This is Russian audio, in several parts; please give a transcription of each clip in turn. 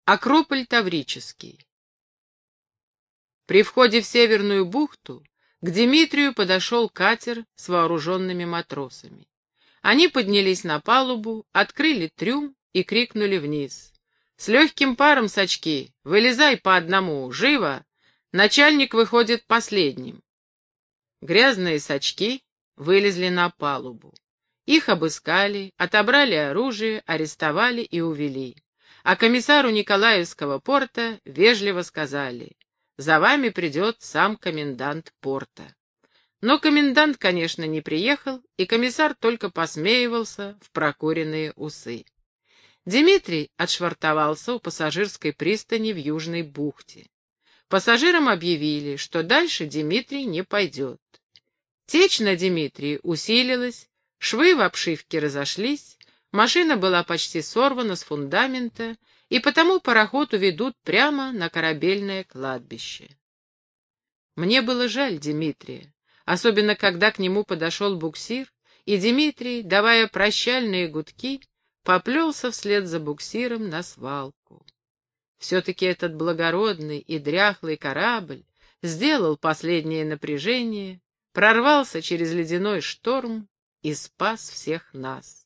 Акрополь Таврический. При входе в Северную бухту к Дмитрию подошел катер с вооруженными матросами. Они поднялись на палубу, открыли трюм и крикнули вниз: «С легким паром, сачки! Вылезай по одному! Живо! Начальник выходит последним!» Грязные сачки вылезли на палубу. Их обыскали, отобрали оружие, арестовали и увели. А комиссару Николаевского порта вежливо сказали: «За вами придет сам комендант порта». Но комендант, конечно, не приехал, и комиссар только посмеивался в прокуренные усы. Дмитрий отшвартовался у пассажирской пристани в Южной бухте. Пассажирам объявили, что дальше Дмитрий не пойдет. Течь на Дмитрии усилилась, швы в обшивке разошлись, машина была почти сорвана с фундамента, и потому пароход уведут прямо на корабельное кладбище. Мне было жаль Дмитрия, особенно когда к нему подошел буксир, и Дмитрий, давая прощальные гудки, поплелся вслед за буксиром на свалку. Все-таки этот благородный и дряхлый корабль сделал последнее напряжение, прорвался через ледяной шторм и спас всех нас.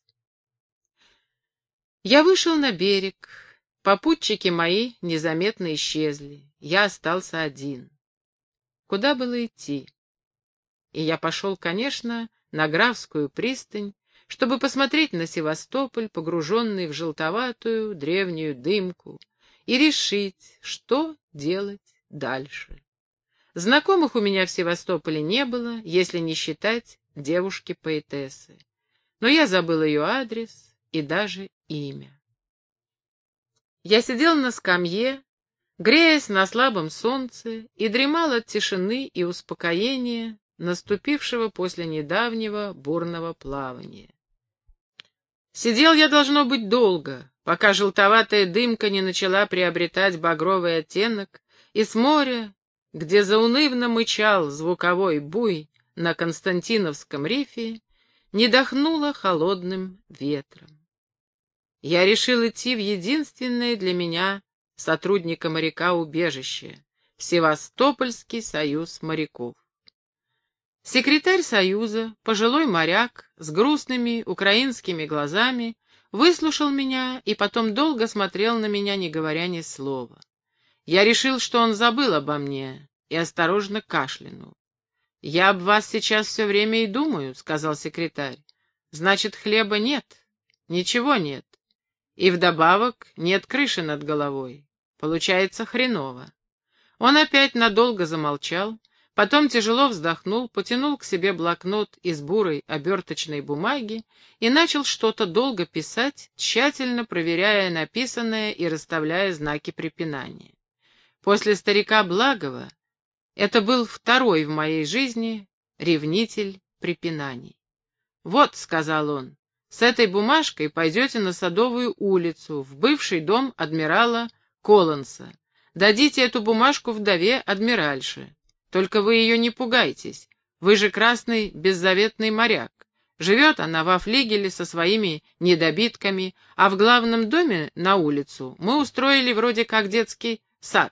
Я вышел на берег, попутчики мои незаметно исчезли, я остался один. Куда было идти? И я пошел, конечно, на Графскую пристань, чтобы посмотреть на Севастополь, погруженный в желтоватую древнюю дымку, и решить, что делать дальше. Знакомых у меня в Севастополе не было, если не считать девушки-поэтессы. Но я забыл ее адрес и даже имя. Я сидел на скамье, греясь на слабом солнце, и дремал от тишины и успокоения, наступившего после недавнего бурного плавания. Сидел я, должно быть, долго, пока желтоватая дымка не начала приобретать багровый оттенок, и с моря, где заунывно мычал звуковой буй на Константиновском рифе, не дохнуло холодным ветром. Я решил идти в единственное для меня, сотрудника-моряка, убежище — в Севастопольский союз моряков. Секретарь союза, пожилой моряк с грустными украинскими глазами, выслушал меня и потом долго смотрел на меня, не говоря ни слова. Я решил, что он забыл обо мне, и осторожно кашлянул. «Я об вас сейчас все время и думаю», — сказал секретарь. «Значит, хлеба нет, ничего нет. И вдобавок нет крыши над головой. Получается хреново». Он опять надолго замолчал, потом тяжело вздохнул, потянул к себе блокнот из бурой оберточной бумаги и начал что-то долго писать, тщательно проверяя написанное и расставляя знаки препинания. После старика Благова это был второй в моей жизни ревнитель препинаний. «Вот», — сказал он, — «с этой бумажкой пойдете на Садовую улицу, в бывший дом адмирала Коллинса. Дадите эту бумажку вдове адмиральше. Только вы ее не пугайтесь, вы же красный беззаветный моряк. Живет она во флигеле со своими недобитками, а в главном доме на улицу мы устроили вроде как детский сад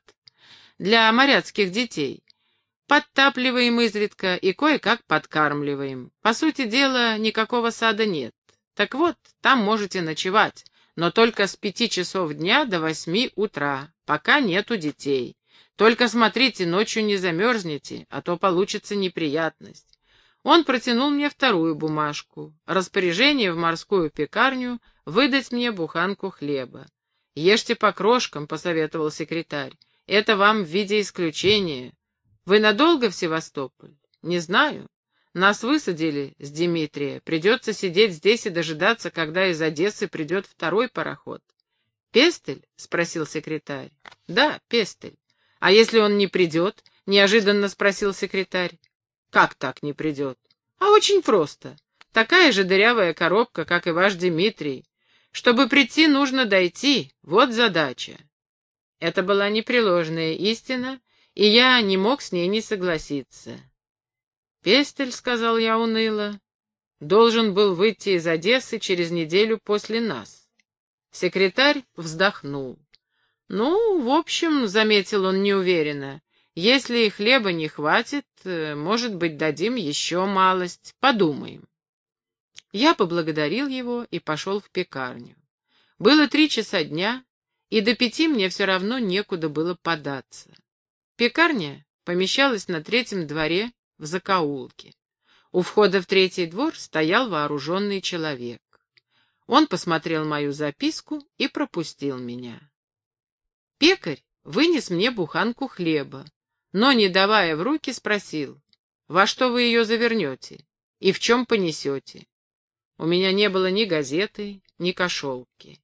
для моряцких детей. Подтапливаем изредка и кое-как подкармливаем. По сути дела, никакого сада нет. Так вот, там можете ночевать, но только с 5 часов дня до 8 утра, пока нету детей. Только смотрите, ночью не замерзнете, а то получится неприятность». Он протянул мне вторую бумажку. Распоряжение в морскую пекарню выдать мне буханку хлеба. «Ешьте по крошкам», — посоветовал секретарь. «Это вам в виде исключения. Вы надолго в Севастополь?» «Не знаю. Нас высадили с Дмитрия. Придется сидеть здесь и дожидаться, когда из Одессы придет второй пароход». «Пестель?» — спросил секретарь. «Да, Пестель. А если он не придет?» — неожиданно спросил секретарь. «Как так не придет?» «А очень просто. Такая же дырявая коробка, как и ваш Дмитрий. Чтобы прийти, нужно дойти. Вот задача». Это была непреложная истина, и я не мог с ней не согласиться. «Пестель, — сказал я уныло, — должен был выйти из Одессы через неделю после нас». Секретарь вздохнул. «Ну, в общем, — заметил он неуверенно, — если хлеба не хватит, может быть, дадим еще малость, подумаем». Я поблагодарил его и пошел в пекарню. Было 3 часа дня, и до 5 мне все равно некуда было податься. Пекарня помещалась на 3-м дворе в закоулке. У входа в 3-й двор стоял вооруженный человек. Он посмотрел мою записку и пропустил меня. Пекарь вынес мне буханку хлеба, но, не давая в руки, спросил: «Во что вы ее завернете и в чем понесете?» У меня не было ни газеты, ни кошелки.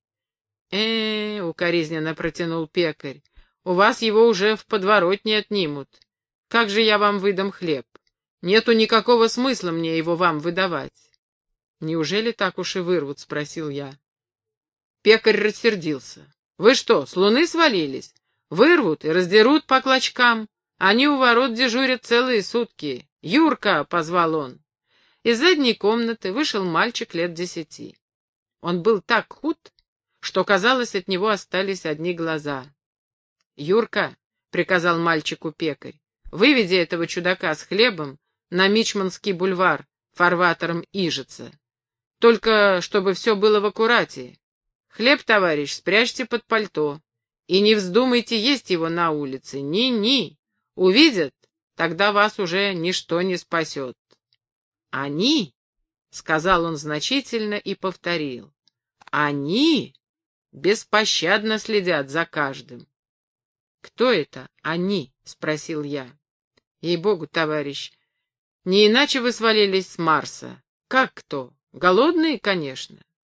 Укоризненно протянул пекарь, — «у вас его уже в подворотне отнимут. Как же я вам выдам хлеб? Нету никакого смысла мне его вам выдавать». «Неужели так уж и вырвут?» — спросил я. Пекарь рассердился. «Вы что, с луны свалились? Вырвут и раздерут по клочкам. Они у ворот дежурят целые сутки. Юрка!» — позвал он. Из задней комнаты вышел мальчик лет 10. Он был так худ, что, казалось, от него остались одни глаза. «Юрка!» — приказал мальчику пекарь, — «выведи этого чудака с хлебом на Мичманский бульвар фарватером Ижица. Только чтобы все было в аккурате. Хлеб, товарищ, спрячьте под пальто. И не вздумайте есть его на улице. Ни-ни. Увидят, тогда вас уже ничто не спасет». «Они», — сказал он значительно и повторил, — «они беспощадно следят за каждым». «Кто это они?» — спросил я. «Ей-богу, товарищ, не иначе вы свалились с Марса. Как кто? Голодные, конечно».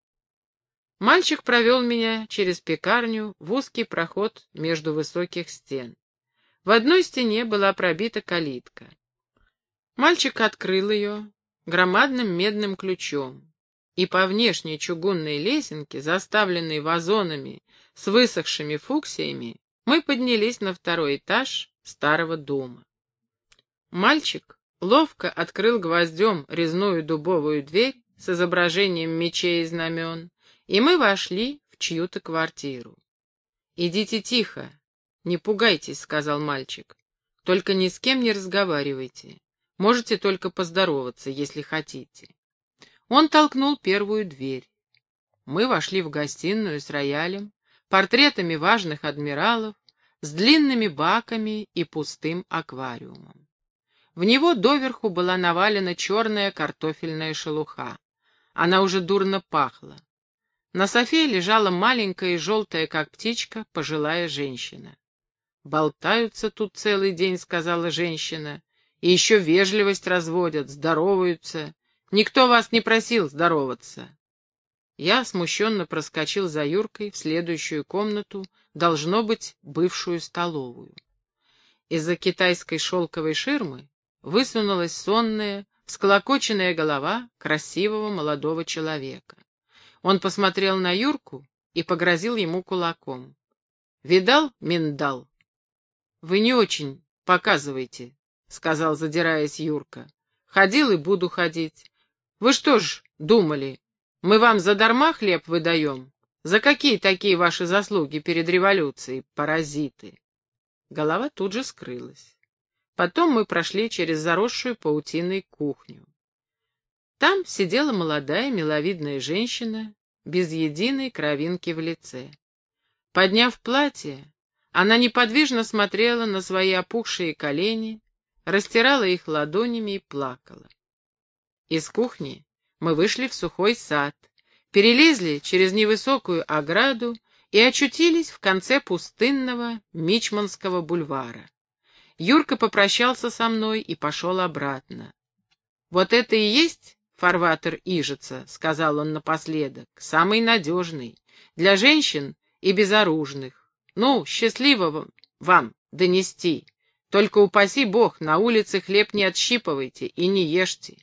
Мальчик провел меня через пекарню в узкий проход между высоких стен. В одной стене была пробита калитка. Мальчик открыл ее громадным медным ключом, и по внешней чугунной лесенке, заставленной вазонами с высохшими фуксиями, мы поднялись на 2-й этаж старого дома. Мальчик ловко открыл гвоздем резную дубовую дверь с изображением мечей и знамен, и мы вошли в чью-то квартиру. «Идите тихо, не пугайтесь», — сказал мальчик. «Только ни с кем не разговаривайте. Можете только поздороваться, если хотите». Он толкнул первую дверь. Мы вошли в гостиную с роялем, портретами важных адмиралов, с длинными баками и пустым аквариумом. В него доверху была навалена черная картофельная шелуха. Она уже дурно пахла. На софе лежала маленькая и желтая, как птичка, пожилая женщина. «Болтаются тут целый день», — сказала женщина, — «и еще вежливость разводят, здороваются. Никто вас не просил здороваться». Я смущенно проскочил за Юркой в следующую комнату, должно быть, бывшую столовую. Из-за китайской шелковой ширмы высунулась сонная, всклокоченная голова красивого молодого человека. Он посмотрел на Юрку и погрозил ему кулаком. «Видал, миндал?» «Вы не очень показывайте», — сказал, задираясь Юрка. «Ходил и буду ходить. Вы что ж думали, мы вам задарма хлеб выдаем? За какие такие ваши заслуги перед революцией, паразиты?» Голова тут же скрылась. Потом мы прошли через заросшую паутиной кухню. Там сидела молодая миловидная женщина, без единой кровинки в лице. Подняв платье, она неподвижно смотрела на свои опухшие колени, растирала их ладонями и плакала. Из кухни мы вышли в сухой сад, перелезли через невысокую ограду и очутились в конце пустынного Мичманского бульвара. Юрка попрощался со мной и пошел обратно. «Вот это и есть фарватер Ижица», — сказал он напоследок, — «самый надежный, для женщин и безоружных. Ну, счастливо вам донести. Только упаси Бог, на улице хлеб не отщипывайте и не ешьте».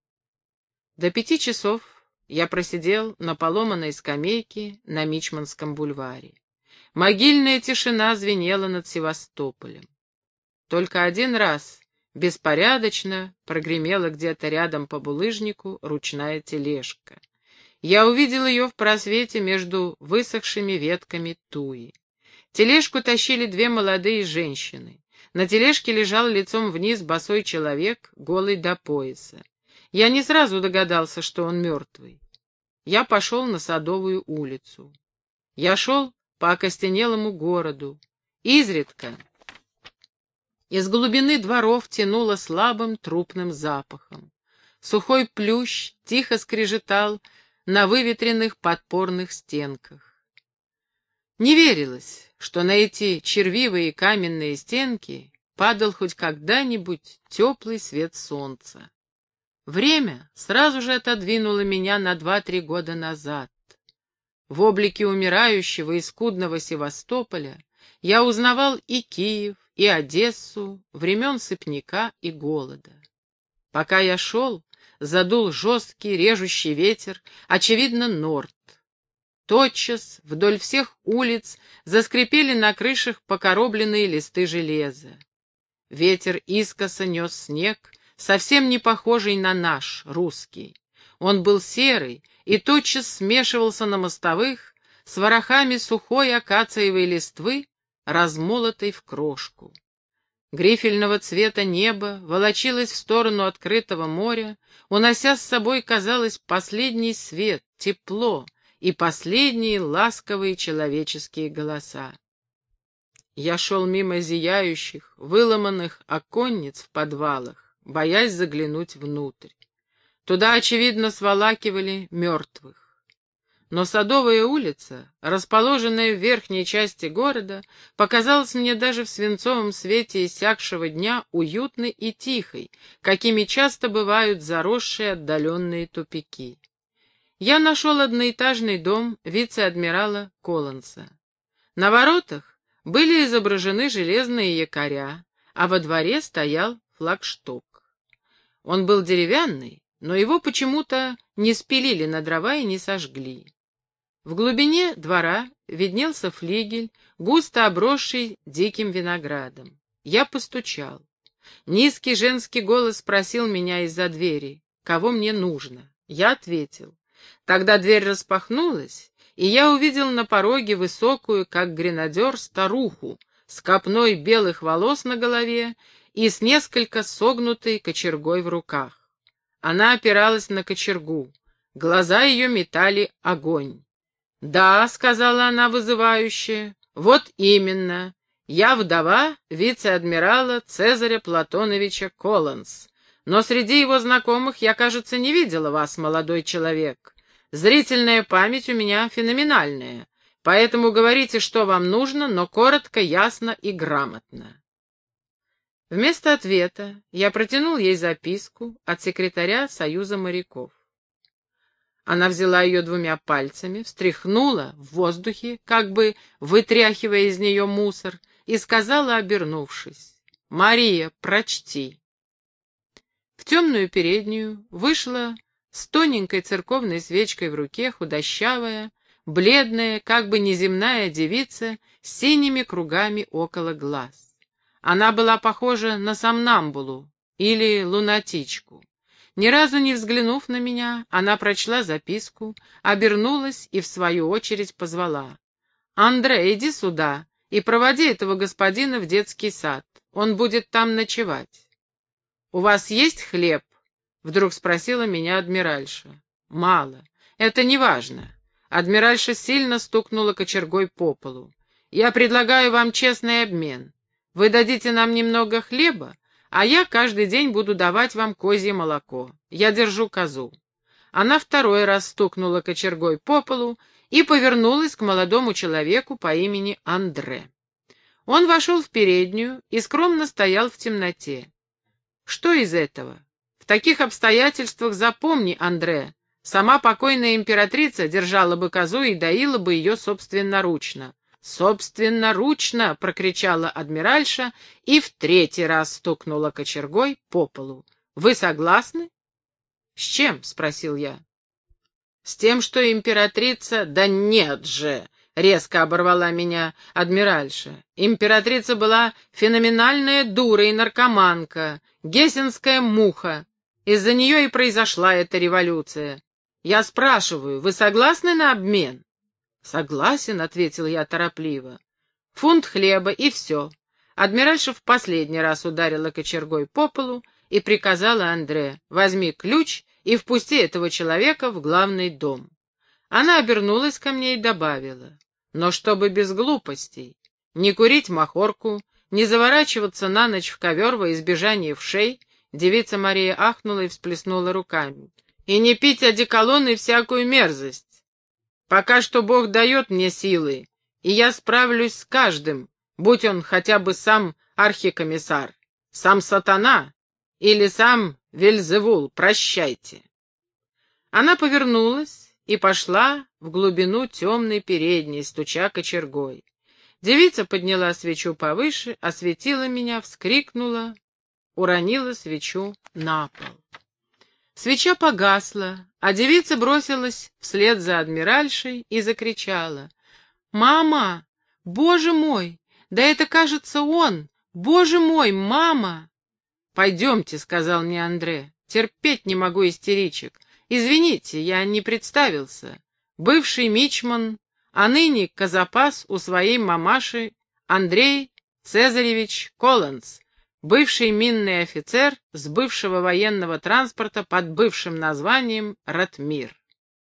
До 5 часов я просидел на поломанной скамейке на Мичманском бульваре. Могильная тишина звенела над Севастополем. Только один раз беспорядочно прогремела где-то рядом по булыжнику ручная тележка. Я увидел ее в просвете между высохшими ветками туи. Тележку тащили две молодые женщины. На тележке лежал лицом вниз босой человек, голый до пояса. Я не сразу догадался, что он мертвый. Я пошел на Садовую улицу. Я шел по окостенелому городу. Изредка из глубины дворов тянуло слабым трупным запахом. Сухой плющ тихо скрежетал на выветренных подпорных стенках. Не верилось, что на эти червивые каменные стенки падал хоть когда-нибудь теплый свет солнца. Время сразу же отодвинуло меня на 2-3 года назад. В облике умирающего и скудного Севастополя я узнавал и Киев, и Одессу, времен сыпняка и голода. Пока я шел, задул жесткий режущий ветер, очевидно, норд. Тотчас вдоль всех улиц заскрипели на крышах покоробленные листы железа. Ветер искоса нес снег, совсем не похожий на наш, русский. Он был серый и тотчас смешивался на мостовых с ворохами сухой акациевой листвы, размолотой в крошку. Грифельного цвета небо волочилось в сторону открытого моря, унося с собой, казалось, последний свет, тепло и последние ласковые человеческие голоса. Я шел мимо зияющих, выломанных оконниц в подвалах, боясь заглянуть внутрь. Туда, очевидно, сволакивали мертвых. Но Садовая улица, расположенная в верхней части города, показалась мне даже в свинцовом свете иссякшего дня уютной и тихой, какими часто бывают заросшие отдаленные тупики. Я нашел одноэтажный дом вице-адмирала Коллинса. На воротах были изображены железные якоря, а во дворе стоял флагшток. Он был деревянный, но его почему-то не спилили на дрова и не сожгли. В глубине двора виднелся флигель, густо обросший диким виноградом. Я постучал. Низкий женский голос спросил меня из-за двери, кого мне нужно. Я ответил. Тогда дверь распахнулась, и я увидел на пороге высокую, как гренадер, старуху с копной белых волос на голове и с несколько согнутой кочергой в руках. Она опиралась на кочергу. Глаза ее метали огонь. «Да», — сказала она вызывающе, — «вот именно. Я вдова вице-адмирала Цезаря Платоновича Коллинс. Но среди его знакомых я, кажется, не видела вас, молодой человек. Зрительная память у меня феноменальная, поэтому говорите, что вам нужно, но коротко, ясно и грамотно». Вместо ответа я протянул ей записку от секретаря Союза моряков. Она взяла ее 2 пальцами, встряхнула в воздухе, как бы вытряхивая из нее мусор, и сказала, обернувшись: «Мария, прочти». В темную переднюю вышла с тоненькой церковной свечкой в руке худощавая, бледная, как бы неземная девица с синими кругами около глаз. Она была похожа на сомнамбулу или лунатичку. Ни разу не взглянув на меня, она прочла записку, обернулась и в свою очередь позвала: «Андре, иди сюда и проводи этого господина в детский сад. Он будет там ночевать». «У вас есть хлеб?» — вдруг спросила меня адмиральша. «Мало. Это не важно». Адмиральша сильно стукнула кочергой по полу. «Я предлагаю вам честный обмен. Вы дадите нам немного хлеба, а я каждый день буду давать вам козье молоко. Я держу козу». Она 2 раз стукнула кочергой по полу и повернулась к молодому человеку по имени Андре. Он вошел в переднюю и скромно стоял в темноте. «Что из этого? В таких обстоятельствах запомни, Андре, сама покойная императрица держала бы козу и доила бы ее собственноручно». «Собственноручно!» — прокричала адмиральша и в 3 раз стукнула кочергой по полу. «Вы согласны?» «С чем?» — спросил я. «С тем, что императрица...» «Да нет же!» — резко оборвала меня адмиральша. «Императрица была феноменальная дура и наркоманка, гессенская муха. Из-за нее и произошла эта революция. Я спрашиваю, вы согласны на обмен?» «Согласен», — ответил я торопливо. Фунт хлеба и все. Адмиральша в последний раз ударила кочергой по полу и приказала Андре: «Возьми ключ и впусти этого человека в главный дом». Она обернулась ко мне и добавила: «Но чтобы без глупостей, не курить махорку, не заворачиваться на ночь в ковер во избежание вшей». Девица Мария ахнула и всплеснула руками. «И не пить одеколон и всякую мерзость. Пока что Бог дает мне силы, и я справлюсь с каждым, будь он хотя бы сам архикомиссар, сам сатана или сам Вельзевул, прощайте». Она повернулась и пошла в глубину темной передней, стуча кочергой. Девица подняла свечу повыше, осветила меня, вскрикнула, уронила свечу на пол. Свеча погасла, а девица бросилась вслед за адмиральшей и закричала: «Мама! Боже мой! Да это, кажется, он! Боже мой, мама!» «Пойдемте», — сказал мне Андре, — «терпеть не могу истеричек. Извините, я не представился. Бывший мичман, а ныне казапас у своей мамаши Андрей Цезаревич Колланс, бывший минный офицер с бывшего военного транспорта под бывшим названием «Ратмир».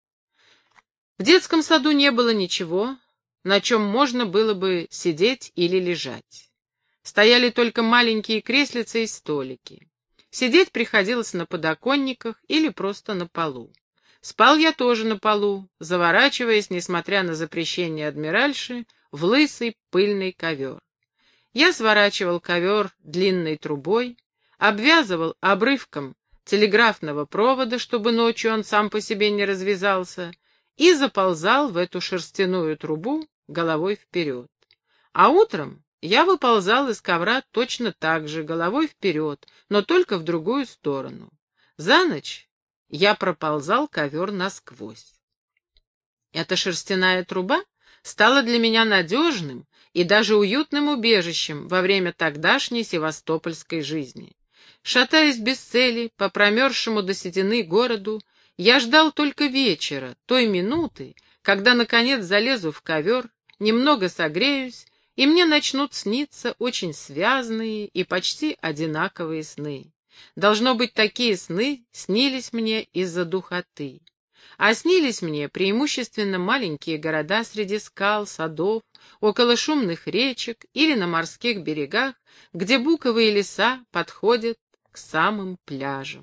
В детском саду не было ничего, на чем можно было бы сидеть или лежать. Стояли только маленькие креслица и столики. Сидеть приходилось на подоконниках или просто на полу. Спал я тоже на полу, заворачиваясь, несмотря на запрещение адмиральши, в лысый пыльный ковер. Я сворачивал ковер длинной трубой, обвязывал обрывком телеграфного провода, чтобы ночью он сам по себе не развязался, и заползал в эту шерстяную трубу головой вперед. А утром я выползал из ковра точно так же, головой вперед, но только в другую сторону. За ночь я проползал ковер насквозь. Эта шерстяная труба стала для меня надежным и даже уютным убежищем во время тогдашней севастопольской жизни. Шатаясь без цели по промерзшему до седины городу, я ждал только вечера, той минуты, когда, наконец, залезу в ковер, немного согреюсь, и мне начнут сниться очень связные и почти одинаковые сны. Должно быть, такие сны снились мне из-за духоты. А снились мне преимущественно маленькие города среди скал, садов, около шумных речек или на морских берегах, где буковые леса подходят к самым пляжам.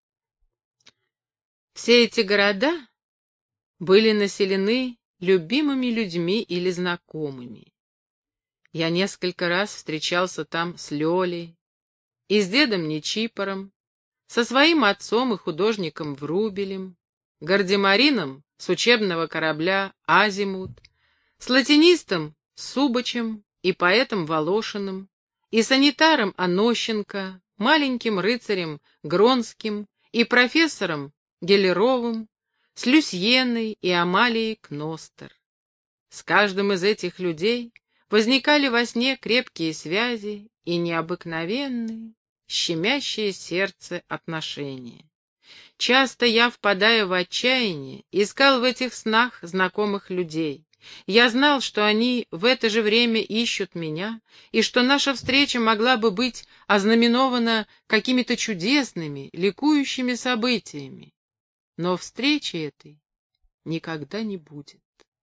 Все эти города были населены любимыми людьми или знакомыми. Я несколько раз встречался там с Лёлей и с дедом Нечипором, со своим отцом и художником Врубелем, гардемарином с учебного корабля «Азимут», с латинистом Субачем и поэтом Волошиным, и санитаром Анощенко, маленьким рыцарем Гронским и профессором Гелеровым, с Люсьеной и Амалией Кностер. С каждым из этих людей возникали во сне крепкие связи и необыкновенные, щемящие сердце отношения. Часто я, впадая в отчаяние, искал в этих снах знакомых людей. Я знал, что они в это же время ищут меня, и что наша встреча могла бы быть ознаменована какими-то чудесными, ликующими событиями. Но встречи этой никогда не будет.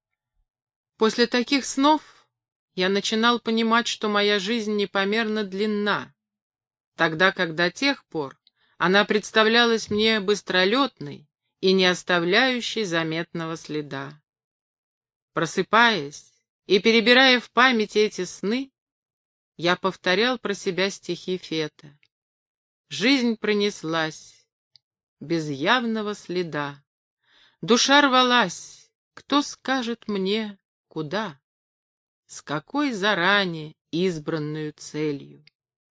После таких снов я начинал понимать, что моя жизнь непомерно длинна, тогда как до тех пор она представлялась мне быстролетной и не оставляющей заметного следа. Просыпаясь и перебирая в памяти эти сны, я повторял про себя стихи Фета. Жизнь пронеслась без явного следа. Душа рвалась, кто скажет мне, куда? С какой заранее избранную целью?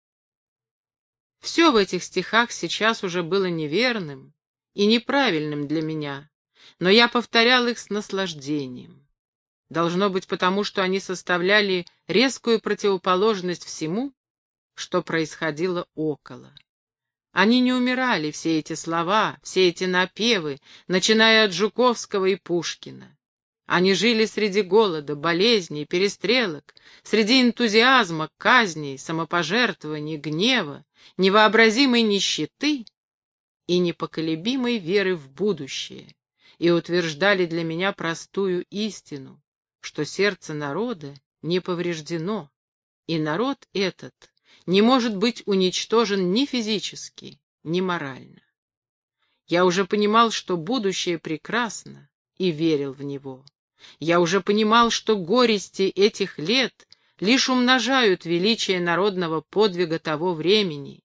Все в этих стихах сейчас уже было неверным и неправильным для меня, но я повторял их с наслаждением. Должно быть, потому что они составляли резкую противоположность всему, что происходило около. Они не умирали, все эти слова, все эти напевы, начиная от Жуковского и Пушкина. Они жили среди голода, болезней, перестрелок, среди энтузиазма, казней, самопожертвований, гнева, невообразимой нищеты и непоколебимой веры в будущее, и утверждали для меня простую истину, что сердце народа не повреждено, и народ этот не может быть уничтожен ни физически, ни морально. Я уже понимал, что будущее прекрасно, и верил в него. Я уже понимал, что горести этих лет лишь умножают величие народного подвига того времени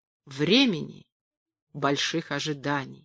больших ожиданий.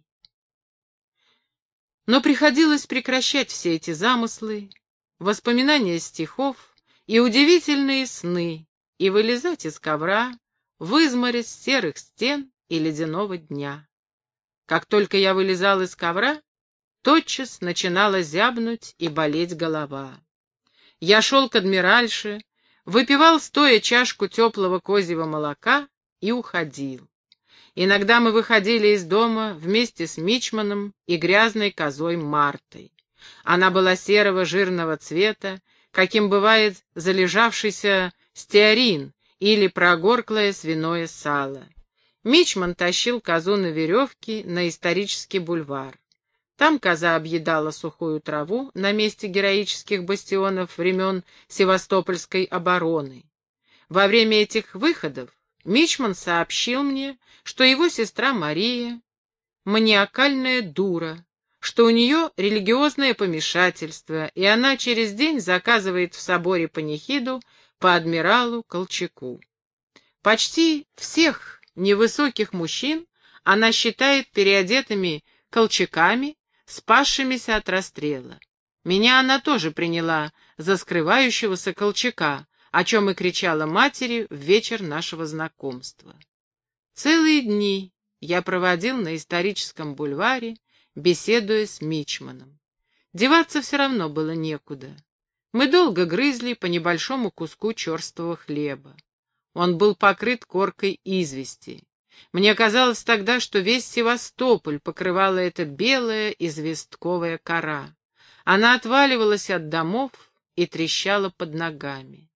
Но приходилось прекращать все эти замыслы, воспоминания стихов и удивительные сны, и вылезать из ковра в изморозь серых стен и ледяного дня. Как только я вылезал из ковра, тотчас начинала зябнуть и болеть голова. Я шел к адмиральше, выпивал стоя чашку теплого козьего молока и уходил. Иногда мы выходили из дома вместе с мичманом и грязной козой Мартой. Она была серого жирного цвета, каким бывает залежавшийся стеарин или прогорклое свиное сало. Мичман тащил козу на веревке на исторический бульвар. Там коза объедала сухую траву на месте героических бастионов времен Севастопольской обороны. Во время этих выходов мичман сообщил мне, что его сестра Мария — маниакальная дура, что у нее религиозное помешательство, и она через день заказывает в соборе панихиду по адмиралу Колчаку. Почти всех невысоких мужчин она считает переодетыми колчаками, спасшимися от расстрела. Меня она тоже приняла за скрывающегося Колчака, о чем и кричала матери в вечер нашего знакомства. Целые дни я проводил на историческом бульваре, беседуя с мичманом. Деваться все равно было некуда. Мы долго грызли по небольшому куску черствого хлеба. Он был покрыт коркой извести. Мне казалось тогда, что весь Севастополь покрывала эта белая известковая кора. Она отваливалась от домов и трещала под ногами.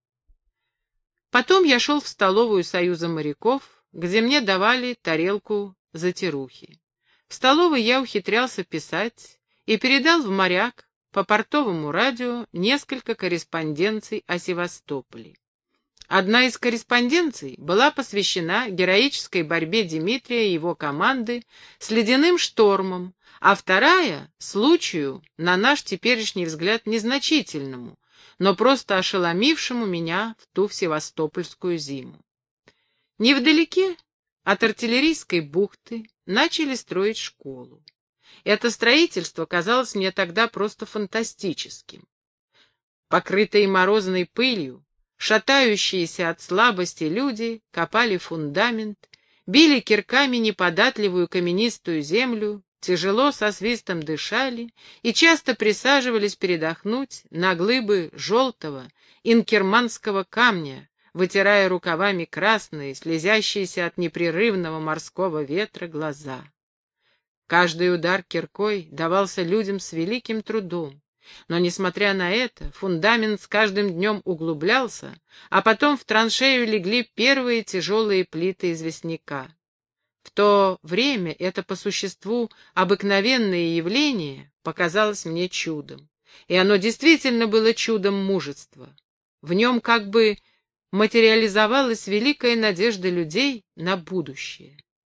Потом я шел в столовую Союза моряков, где мне давали тарелку затирухи. В столовой я ухитрялся писать и передал в «Моряк» по портовому радио несколько корреспонденций о Севастополе. Одна из корреспонденций была посвящена героической борьбе Дмитрия и его команды с ледяным штормом, а вторая — случаю, на наш теперешний взгляд, незначительному, но просто ошеломившему меня в ту севастопольскую зиму. Невдалеке от артиллерийской бухты начали строить школу. Это строительство казалось мне тогда просто фантастическим. Покрытые морозной пылью, шатающиеся от слабости люди копали фундамент, били кирками неподатливую каменистую землю, тяжело со свистом дышали и часто присаживались передохнуть на глыбы желтого инкерманского камня, вытирая рукавами красные, слезящиеся от непрерывного морского ветра глаза. Каждый удар киркой давался людям с великим трудом. Но, несмотря на это, фундамент с каждым днем углублялся, а потом в траншею легли первые тяжелые плиты известняка. В то время это по существу обыкновенное явление показалось мне чудом. И оно действительно было чудом мужества. В нем как бы материализовалась великая надежда людей на будущее.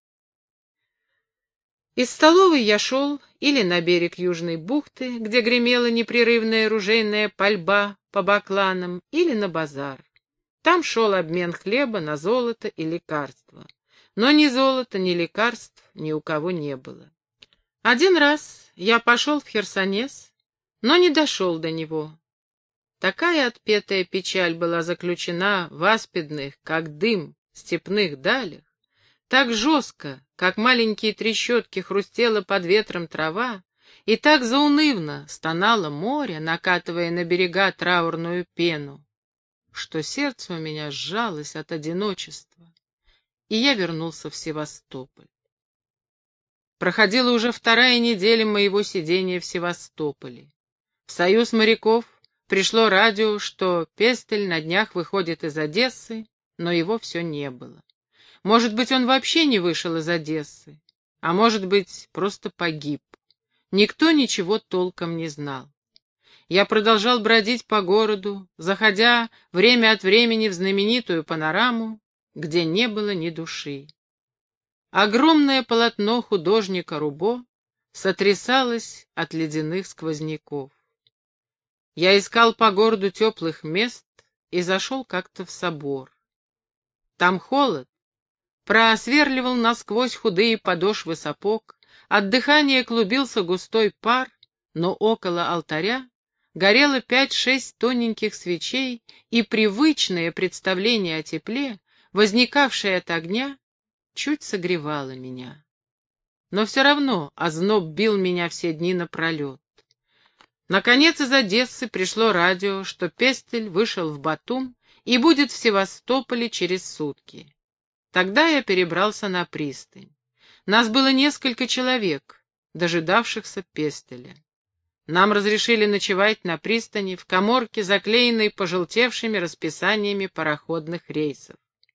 Из столовой я шел или на берег Южной бухты, где гремела непрерывная ружейная пальба по бакланам, или на базар. Там шел обмен хлеба на золото и лекарства. Но ни золота, ни лекарств ни у кого не было. Один раз я пошел в Херсонес, но не дошел до него. Такая отпетая печаль была заключена в аспидных, как дым, степных далях, так жестко, как маленькие трещотки хрустела под ветром трава, и так заунывно стонало море, накатывая на берега траурную пену, что сердце у меня сжалось от одиночества, и я вернулся в Севастополь. Проходила уже 2-я неделя моего сидения в Севастополе. В Союз моряков пришло радио, что Пестель на днях выходит из Одессы, но его все не было. Может быть, он вообще не вышел из Одессы, а может быть, просто погиб. Никто ничего толком не знал. Я продолжал бродить по городу, заходя время от времени в знаменитую панораму, где не было ни души. Огромное полотно художника Рубо сотрясалось от ледяных сквозняков. Я искал по городу теплых мест и зашел как-то в собор. Там холод просверливал насквозь худые подошвы сапог, от дыхания клубился густой пар, но около алтаря горело 5-6 тоненьких свечей, и привычное представление о тепле, возникавшее от огня, чуть согревало меня. Но все равно озноб бил меня все дни напролет. Наконец из Одессы пришло радио, что Пестель вышел в Батум и будет в Севастополе через сутки. Тогда я перебрался на пристань. Нас было несколько человек, дожидавшихся Пестеля. Нам разрешили ночевать на пристани в каморке, заклеенной пожелтевшими расписаниями пароходных рейсов.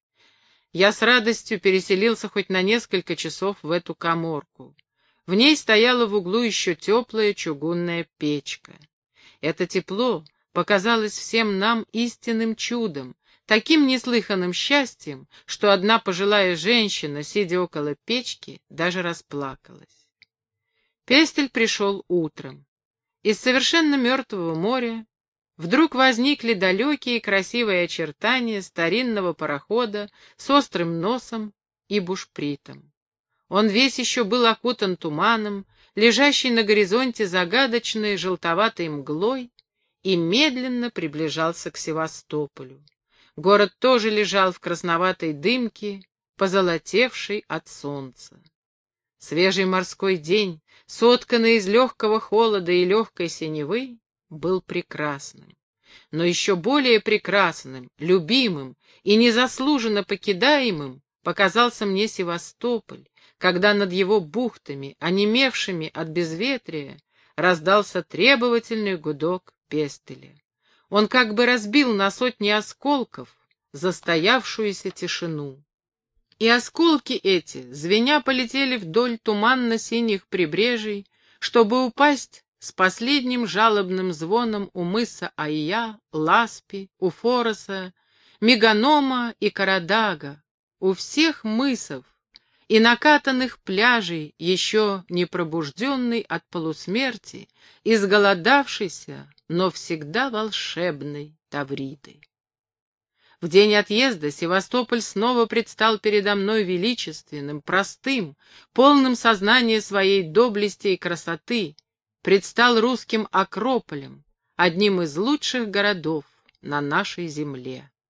Я с радостью переселился хоть на несколько часов в эту каморку. В ней стояла в углу еще теплая чугунная печка. Это тепло показалось всем нам истинным чудом, таким неслыханным счастьем, что одна пожилая женщина, сидя около печки, даже расплакалась. Пестель пришел утром. Из совершенно мертвого моря вдруг возникли далекие красивые очертания старинного парохода с острым носом и бушпритом. Он весь еще был окутан туманом, лежащий на горизонте загадочной желтоватой мглой, и медленно приближался к Севастополю. Город тоже лежал в красноватой дымке, позолотевшей от солнца. Свежий морской день, сотканный из легкого холода и легкой синевы, был прекрасным. Но еще более прекрасным, любимым и незаслуженно покидаемым показался мне Севастополь, когда над его бухтами, онемевшими от безветрия, раздался требовательный гудок Пестеля. Он как бы разбил на сотни осколков застоявшуюся тишину. И осколки эти, звеня, полетели вдоль туманно-синих прибрежий, чтобы упасть с последним жалобным звоном у мыса Айя, Ласпи, у Фороса, Меганома и Карадага, у всех мысов и накатанных пляжей, еще не пробужденной от полусмерти, изголодавшейся, но всегда волшебной Тавриды. В день отъезда Севастополь снова предстал передо мной величественным, простым, полным сознания своей доблести и красоты, предстал русским Акрополем, одним из лучших городов на нашей земле.